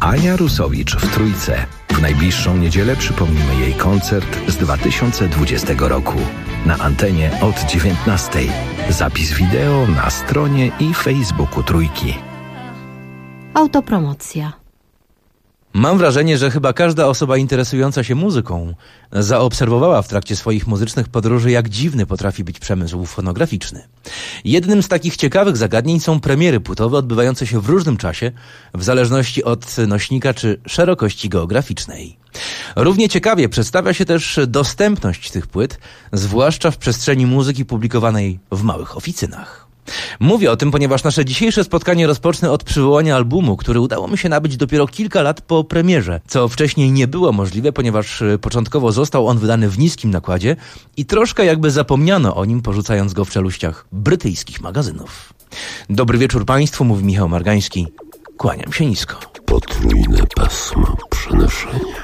Ania Rusowicz w Trójce. W najbliższą niedzielę przypomnimy jej koncert z 2020 roku. Na antenie od 19. Zapis wideo na stronie i Facebooku Trójki. Autopromocja. Mam wrażenie, że chyba każda osoba interesująca się muzyką zaobserwowała w trakcie swoich muzycznych podróży, jak dziwny potrafi być przemysł fonograficzny. Jednym z takich ciekawych zagadnień są premiery płytowe odbywające się w różnym czasie, w zależności od nośnika czy szerokości geograficznej. Równie ciekawie przedstawia się też dostępność tych płyt, zwłaszcza w przestrzeni muzyki publikowanej w małych oficynach. Mówię o tym, ponieważ nasze dzisiejsze spotkanie rozpocznę od przywołania albumu, który udało mi się nabyć dopiero kilka lat po premierze, co wcześniej nie było możliwe, ponieważ początkowo został on wydany w niskim nakładzie i troszkę jakby zapomniano o nim, porzucając go w czeluściach brytyjskich magazynów. Dobry wieczór Państwu, mówi Michał Margański. Kłaniam się nisko. Potrójne pasmo przenoszenia.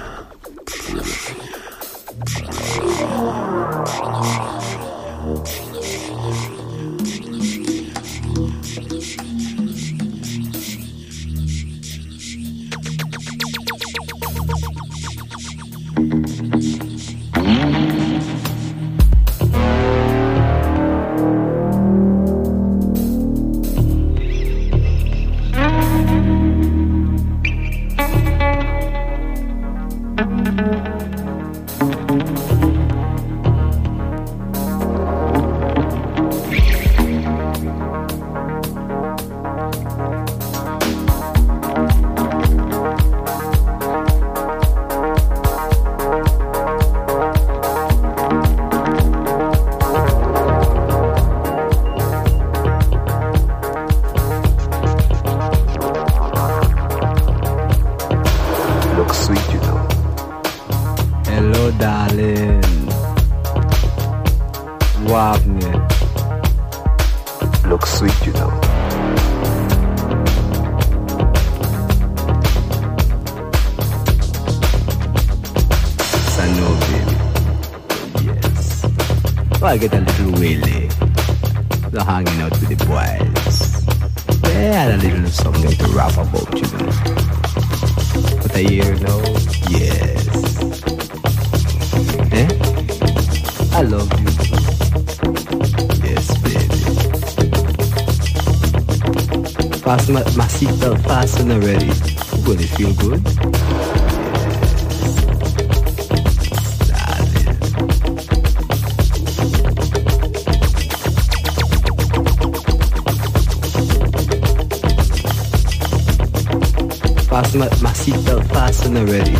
I get a little willy, so hanging out with the boys. They had a little something to rap about, you know. But I hear now, yes. Eh? I love you. Yes, baby. Fasten my seatbelt fasten already. Will it feel good? My seatbelt fastened already.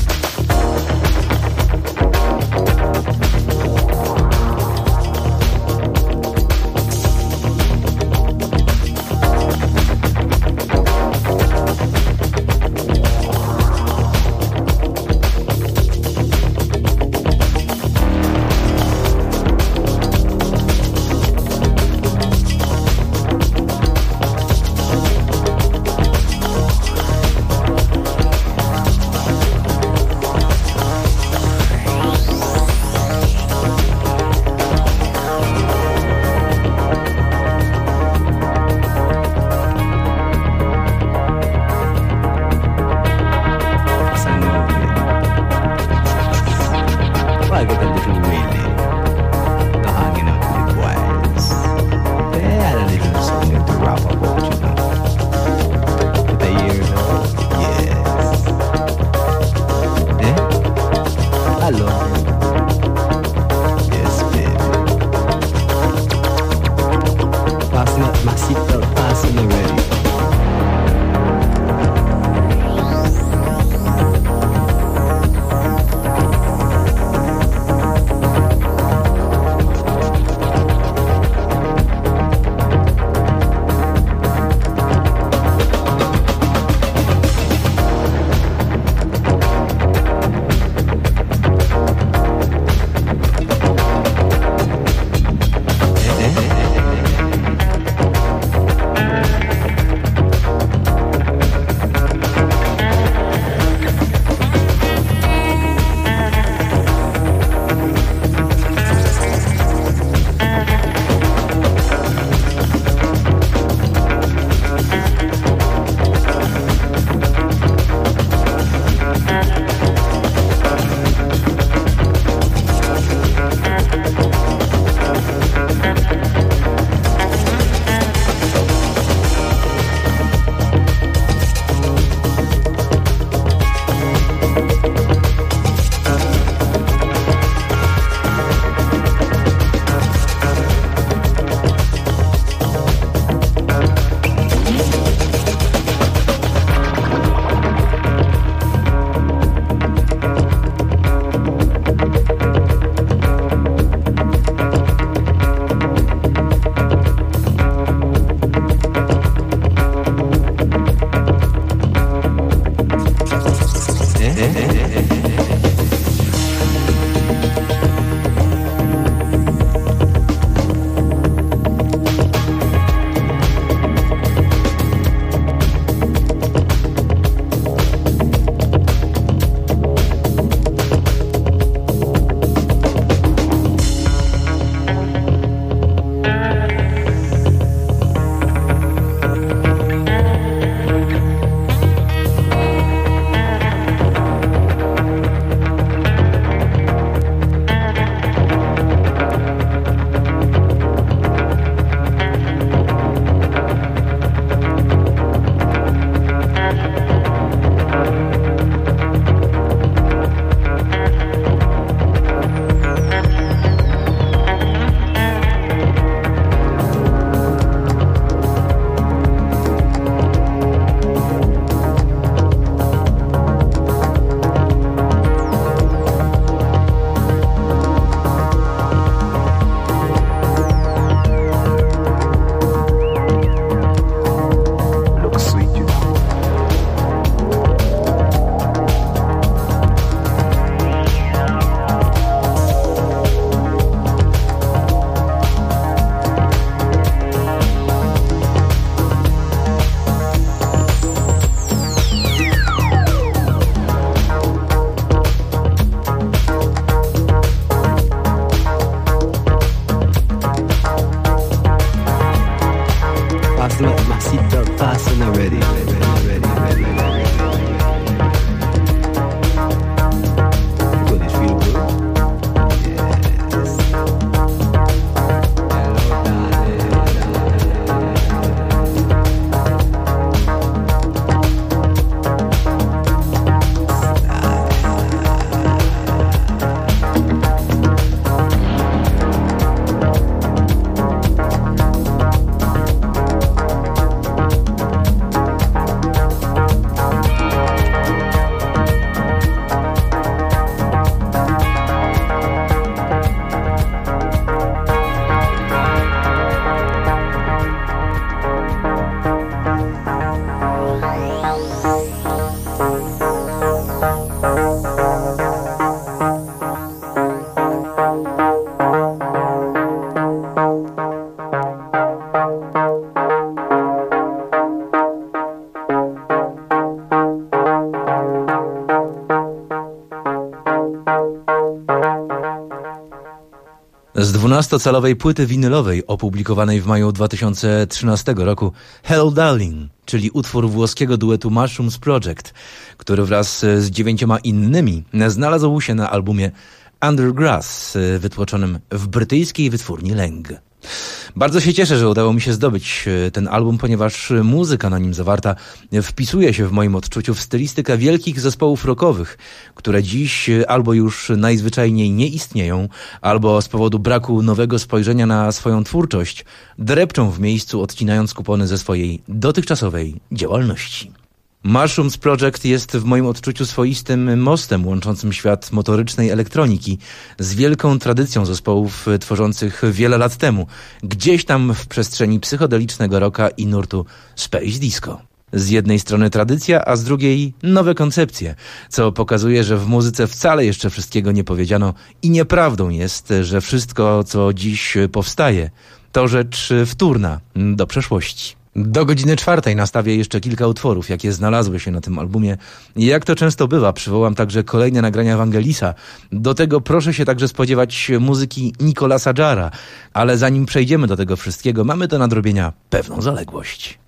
Z 12-calowej płyty winylowej opublikowanej w maju 2013 roku Hello Darling, czyli utwór włoskiego duetu Mushrooms Project, który wraz z 9 innymi znalazł się na albumie Undergrass, wytłoczonym w brytyjskiej wytwórni Leng. Bardzo się cieszę, że udało mi się zdobyć ten album, ponieważ muzyka na nim zawarta wpisuje się w moim odczuciu w stylistykę wielkich zespołów rockowych, które dziś albo już najzwyczajniej nie istnieją, albo z powodu braku nowego spojrzenia na swoją twórczość drepczą w miejscu, odcinając kupony ze swojej dotychczasowej działalności. Mushrooms Project jest w moim odczuciu swoistym mostem łączącym świat motorycznej elektroniki z wielką tradycją zespołów tworzących wiele lat temu, gdzieś tam w przestrzeni psychodelicznego rocka i nurtu Space Disco. Z jednej strony tradycja, a z drugiej nowe koncepcje, co pokazuje, że w muzyce wcale jeszcze wszystkiego nie powiedziano i nieprawdą jest, że wszystko, co dziś powstaje, to rzecz wtórna do przeszłości. Do godziny 4 nastawię jeszcze kilka utworów, jakie znalazły się na tym albumie. Jak to często bywa, przywołam także kolejne nagrania Vangelisa. Do tego proszę się także spodziewać muzyki Nicolasa Jara. Ale zanim przejdziemy do tego wszystkiego, mamy do nadrobienia pewną zaległość.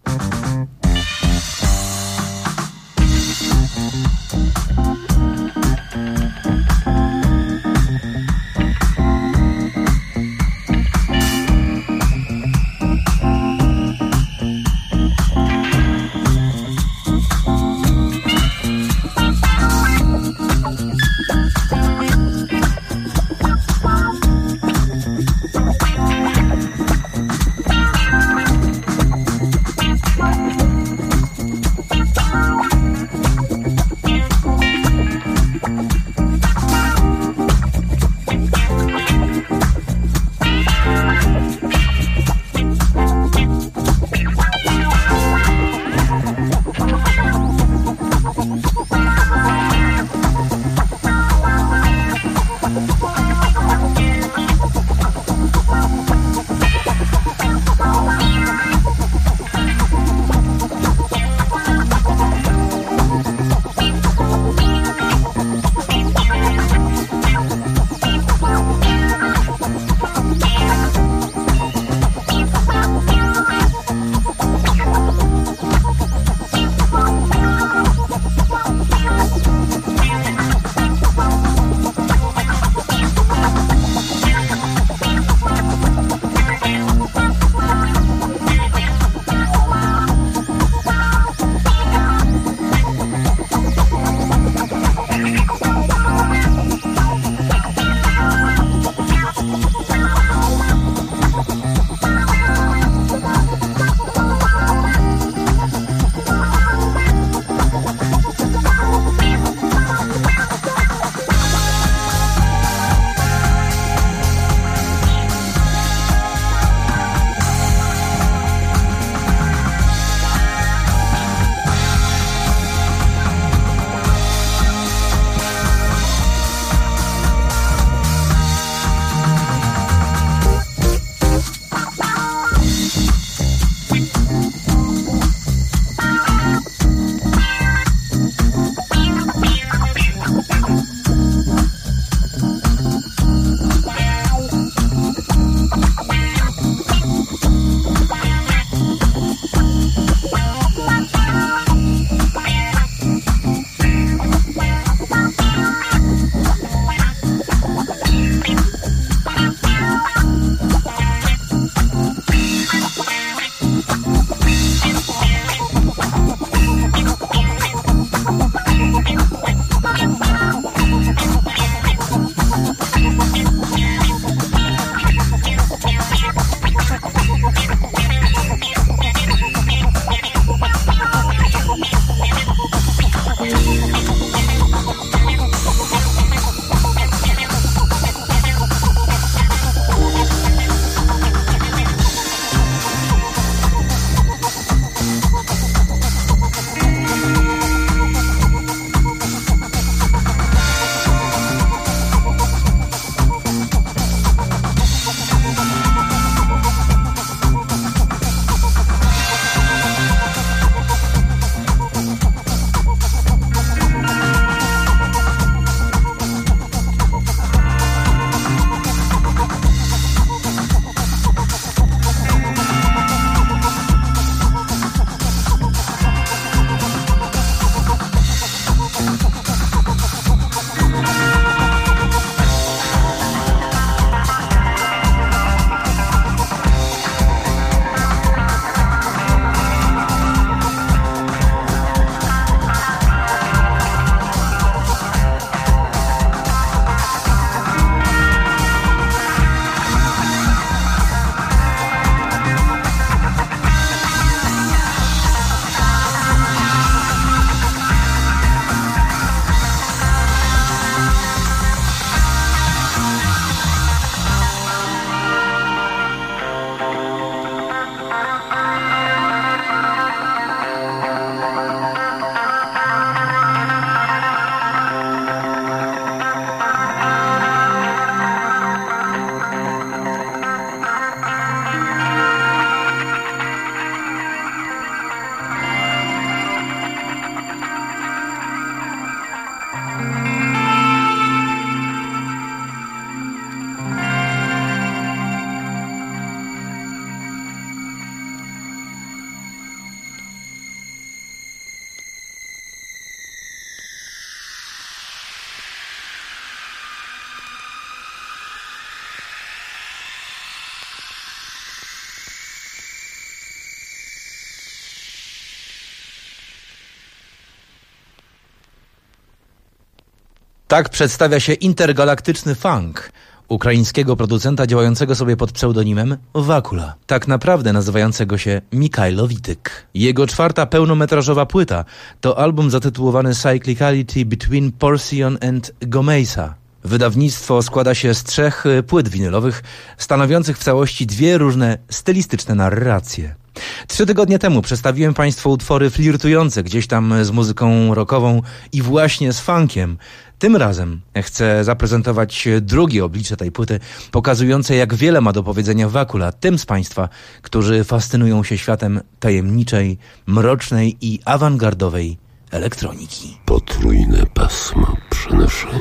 Tak przedstawia się intergalaktyczny funk ukraińskiego producenta działającego sobie pod pseudonimem Wakula, tak naprawdę nazywającego się Mikhailo Wityk. Jego 4. pełnometrażowa płyta to album zatytułowany Cyclicality Between Portion and Gomeza. Wydawnictwo składa się z 3 płyt winylowych, stanowiących w całości 2 różne stylistyczne narracje. 3 tygodnie temu przedstawiłem Państwu utwory flirtujące gdzieś tam z muzyką rockową i właśnie z funkiem. Tym razem chcę zaprezentować drugie oblicze tej płyty, pokazujące jak wiele ma do powiedzenia Wakula tym z Państwa, którzy fascynują się światem tajemniczej, mrocznej i awangardowej elektroniki. Potrójne pasmo przenoszenia.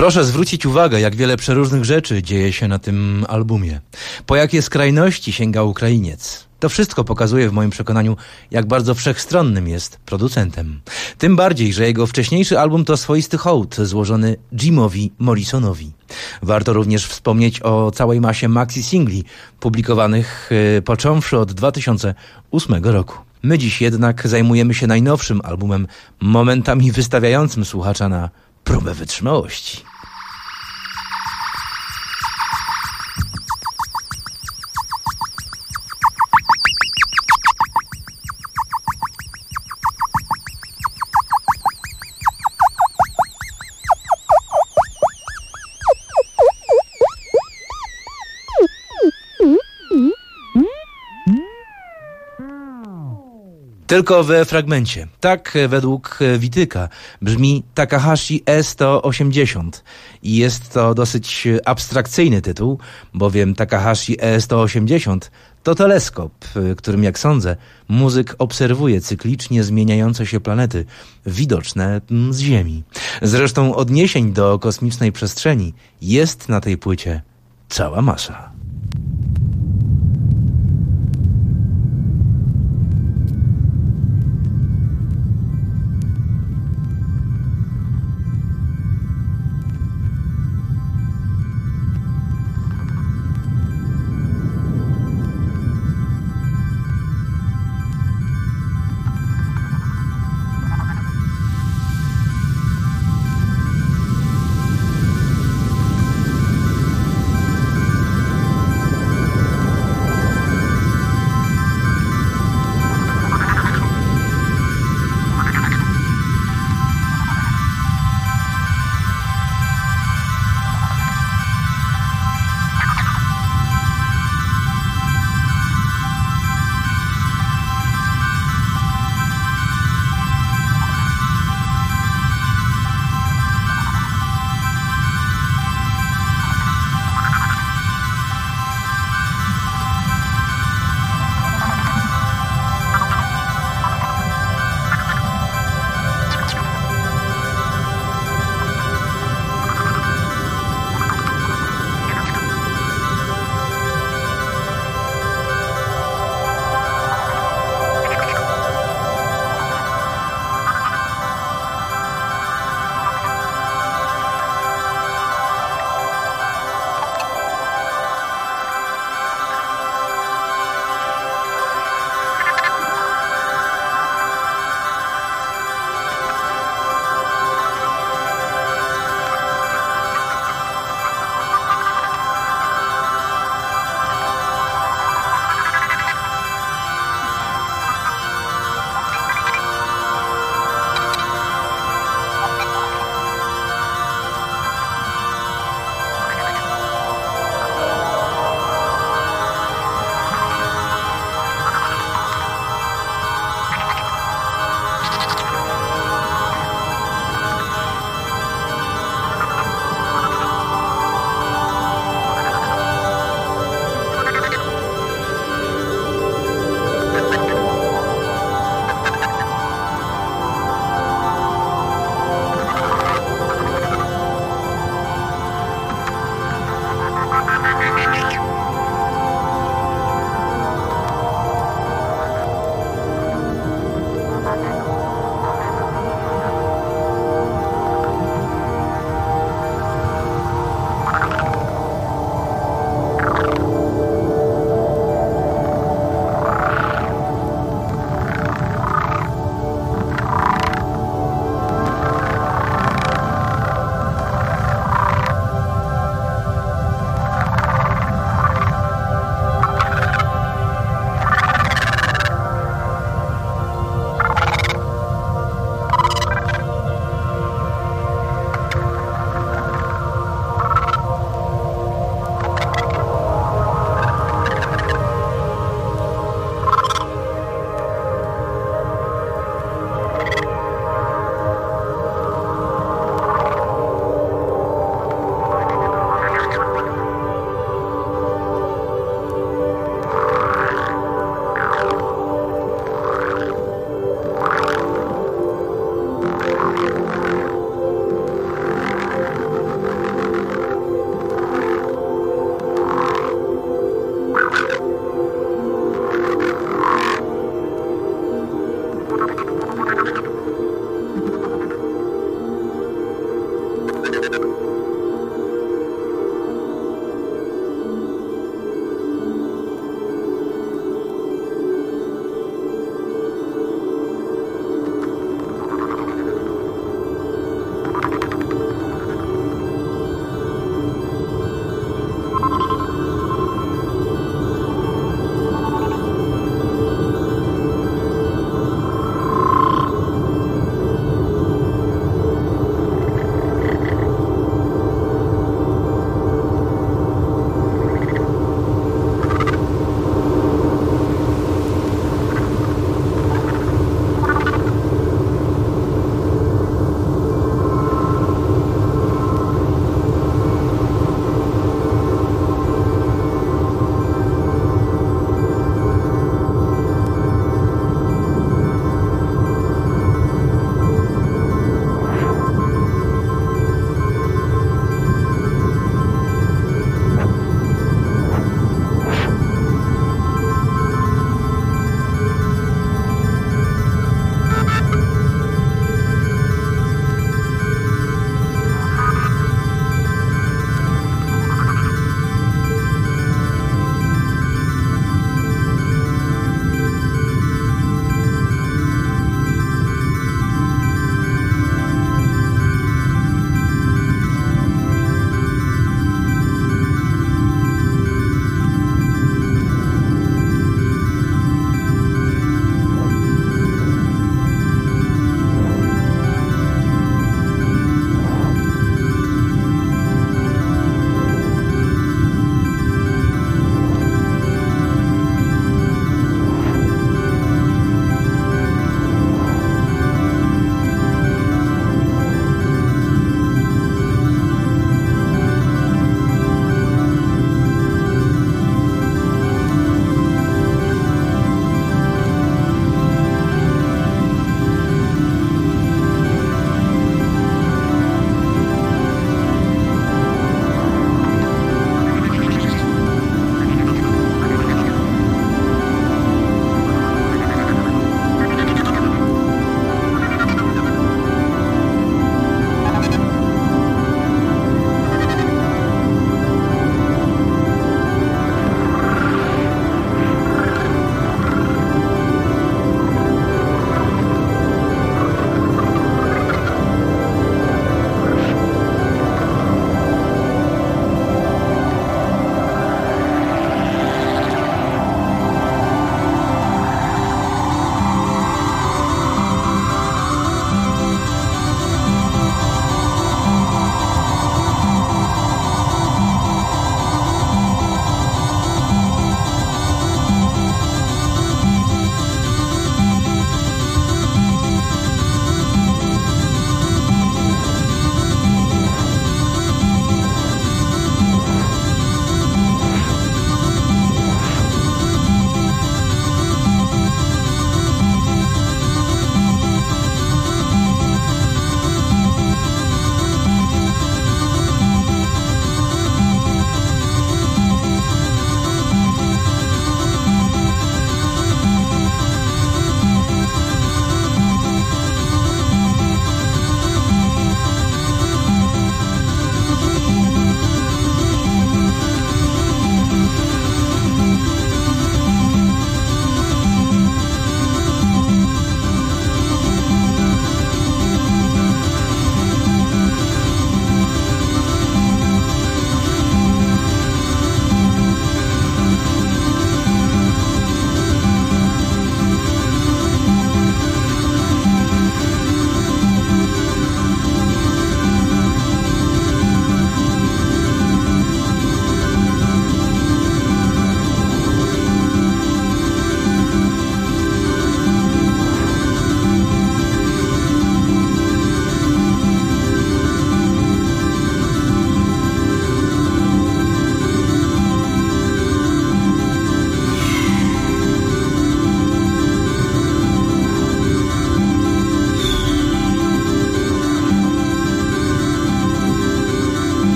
Proszę zwrócić uwagę, jak wiele przeróżnych rzeczy dzieje się na tym albumie. Po jakie skrajności sięga Ukrainiec. To wszystko pokazuje w moim przekonaniu, jak bardzo wszechstronnym jest producentem. Tym bardziej, że jego wcześniejszy album to swoisty hołd złożony Jimowi Morrisonowi. Warto również wspomnieć o całej masie maxi-singli publikowanych począwszy od 2008 roku. My dziś jednak zajmujemy się najnowszym albumem, momentami wystawiającym słuchacza na próbę wytrzymałości. Tylko we fragmencie. Tak według Wityka brzmi Takahashi E180 i jest to dosyć abstrakcyjny tytuł, bowiem Takahashi E180 to teleskop, którym, jak sądzę, muzyk obserwuje cyklicznie zmieniające się planety, widoczne z Ziemi. Zresztą odniesień do kosmicznej przestrzeni jest na tej płycie cała masa.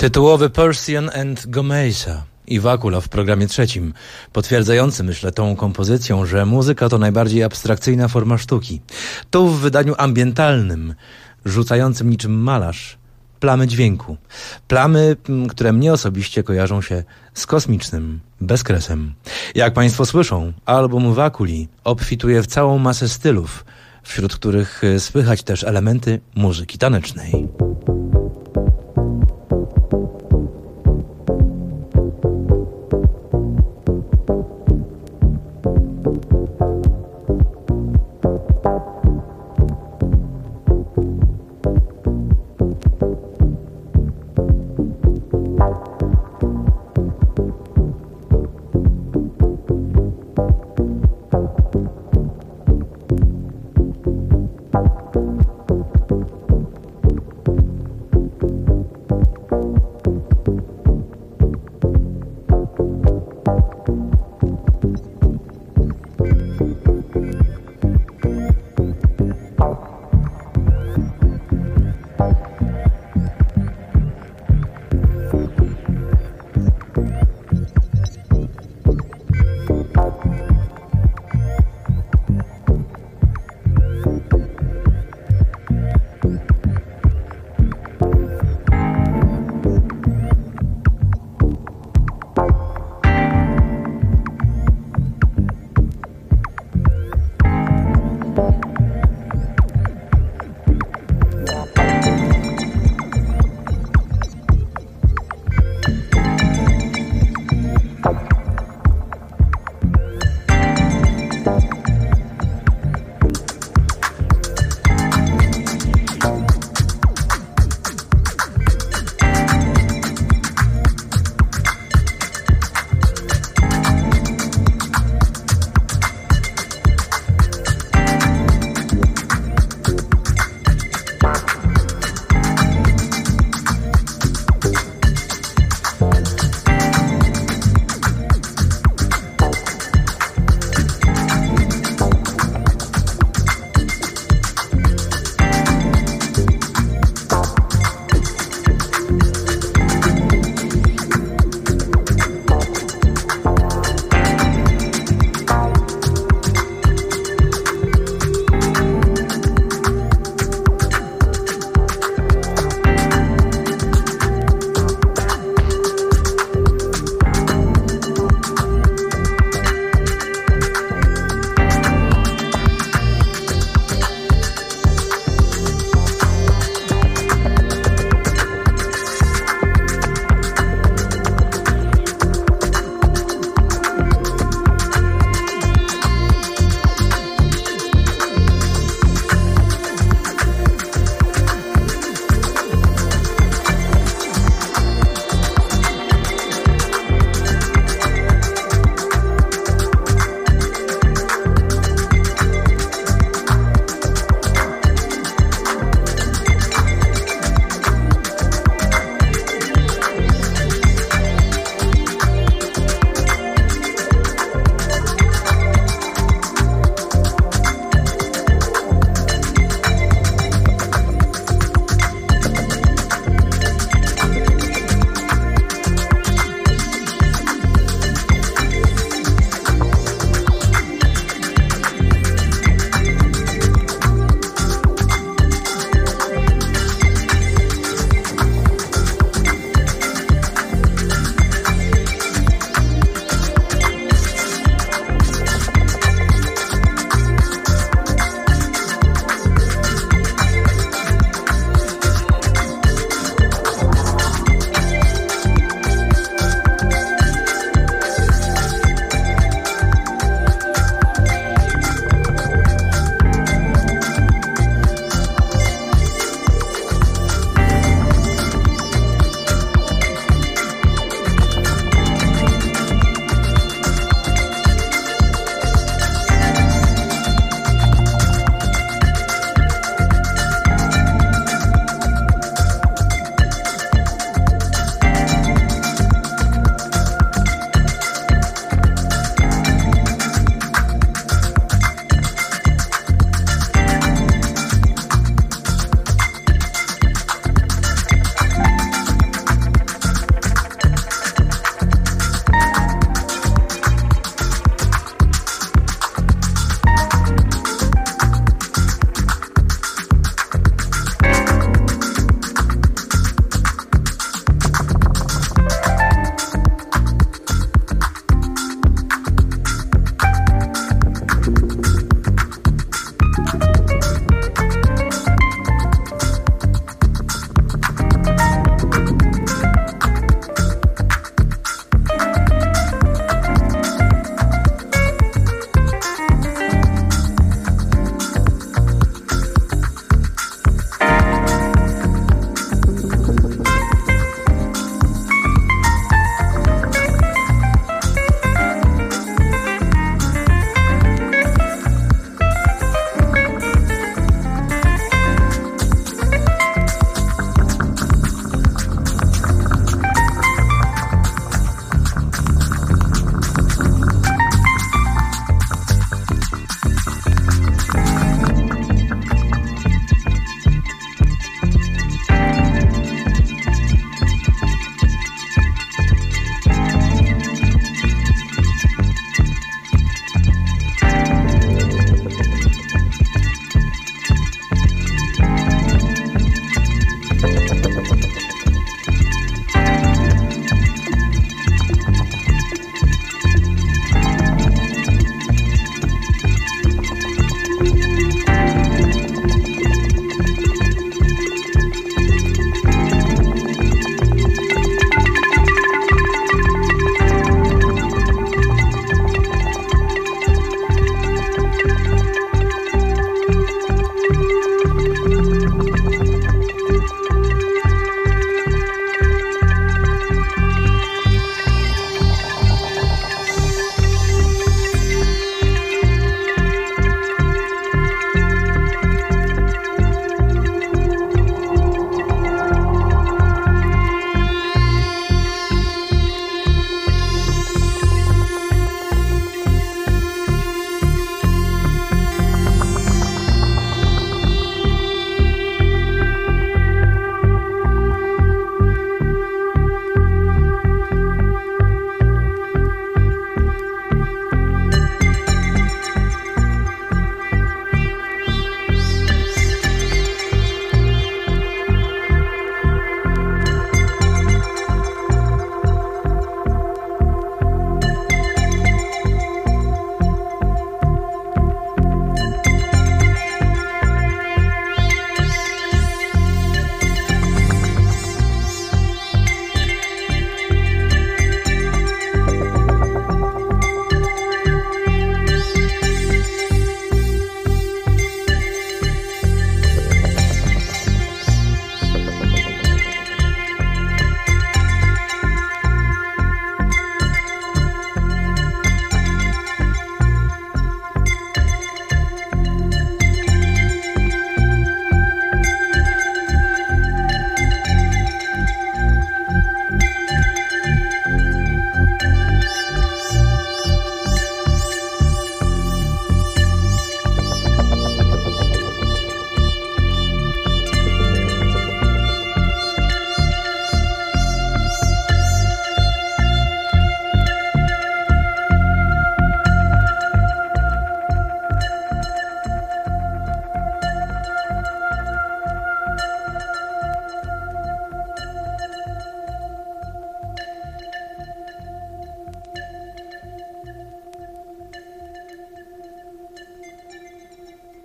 Tytułowy Persian and Gomeza i Wakula w programie 3, potwierdzający, myślę, tą kompozycją, że muzyka to najbardziej abstrakcyjna forma sztuki. Tu w wydaniu ambientalnym, rzucającym niczym malarz, plamy dźwięku. Plamy, które mnie osobiście kojarzą się z kosmicznym bezkresem. Jak Państwo słyszą, album Wakuli obfituje w całą masę stylów, wśród których słychać też elementy muzyki tanecznej.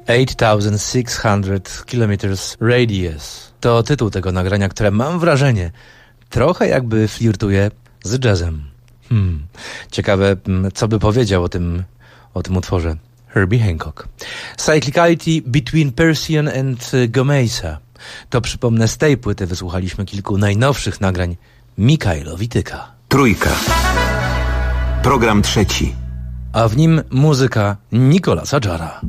8600 kilometers radius. To tytuł tego nagrania, które mam wrażenie trochę jakby flirtuje z jazzem. Ciekawe, co by powiedział o tym utworze Herbie Hancock. Cyclicality Between Persian and Gomeza. To przypomnę, z tej płyty wysłuchaliśmy kilku najnowszych nagrań Mikaela Wityka. Trójka. Program trzeci. A w nim muzyka Nicolasa Jara.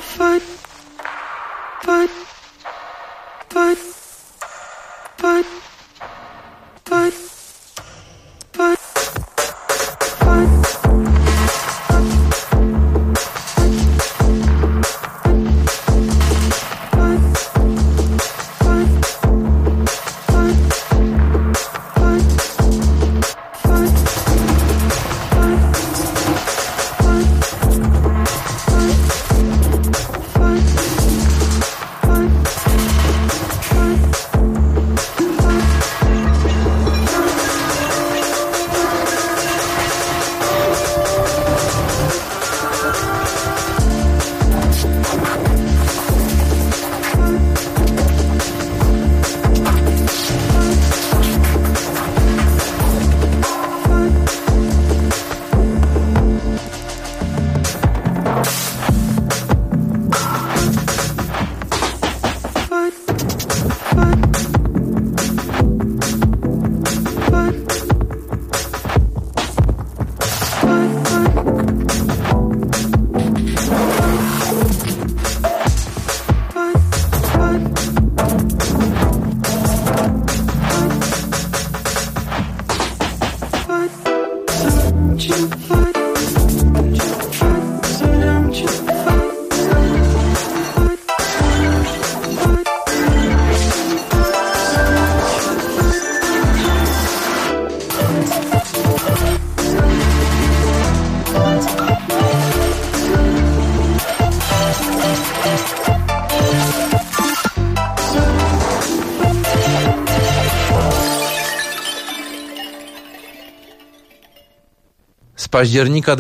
Z października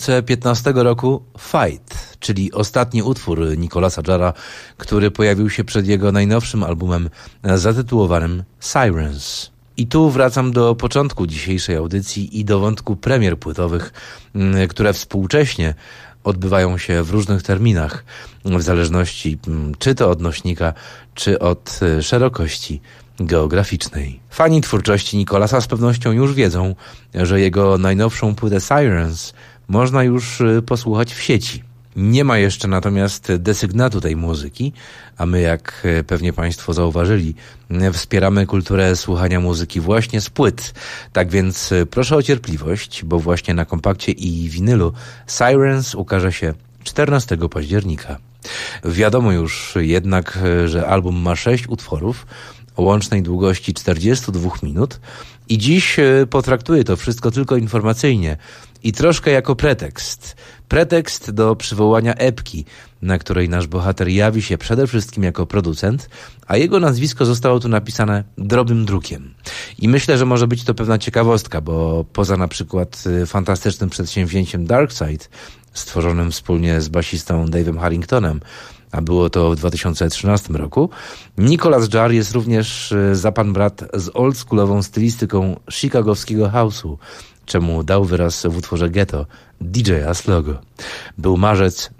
2015 roku Fight, czyli ostatni utwór Nicolasa Jara, który pojawił się przed jego najnowszym albumem zatytułowanym Sirens. I tu wracam do początku dzisiejszej audycji i do wątku premier płytowych, które współcześnie odbywają się w różnych terminach, w zależności czy to od nośnika, czy od szerokości geograficznej. Fani twórczości Nicolasa z pewnością już wiedzą, że jego najnowszą płytę Sirens można już posłuchać w sieci. Nie ma jeszcze natomiast desygnatu tej muzyki, a my, jak pewnie Państwo zauważyli, wspieramy kulturę słuchania muzyki właśnie z płyt. Tak więc proszę o cierpliwość, bo właśnie na kompakcie i winylu Sirens ukaże się 14 października. Wiadomo już jednak, że album ma 6 utworów o łącznej długości 42 minut i dziś potraktuję to wszystko tylko informacyjnie i troszkę jako pretekst. Pretekst do przywołania epki, na której nasz bohater jawi się przede wszystkim jako producent, a jego nazwisko zostało tu napisane drobnym drukiem. I myślę, że może być to pewna ciekawostka, bo poza na przykład fantastycznym przedsięwzięciem Darkside, stworzonym wspólnie z basistą Dave'em Harringtonem, a było to w 2013 roku, Nicolas Jar jest również za pan brat z oldschoolową stylistyką chicagowskiego house'u, czemu dał wyraz w utworze Ghetto DJ-a Slogo. Był marzec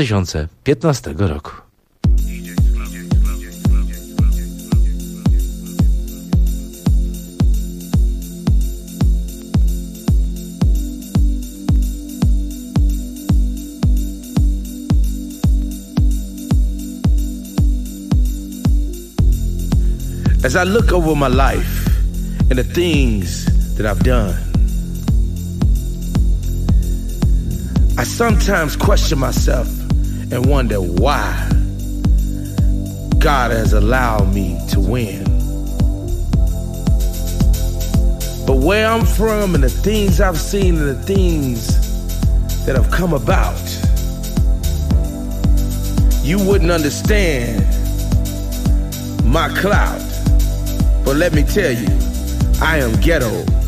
2015 roku. As I look over my life and the things that I've done, I sometimes question myself and wonder why God has allowed me to win. But where I'm from and the things I've seen and the things that have come about, you wouldn't understand my clout. But let me tell you, I am ghetto.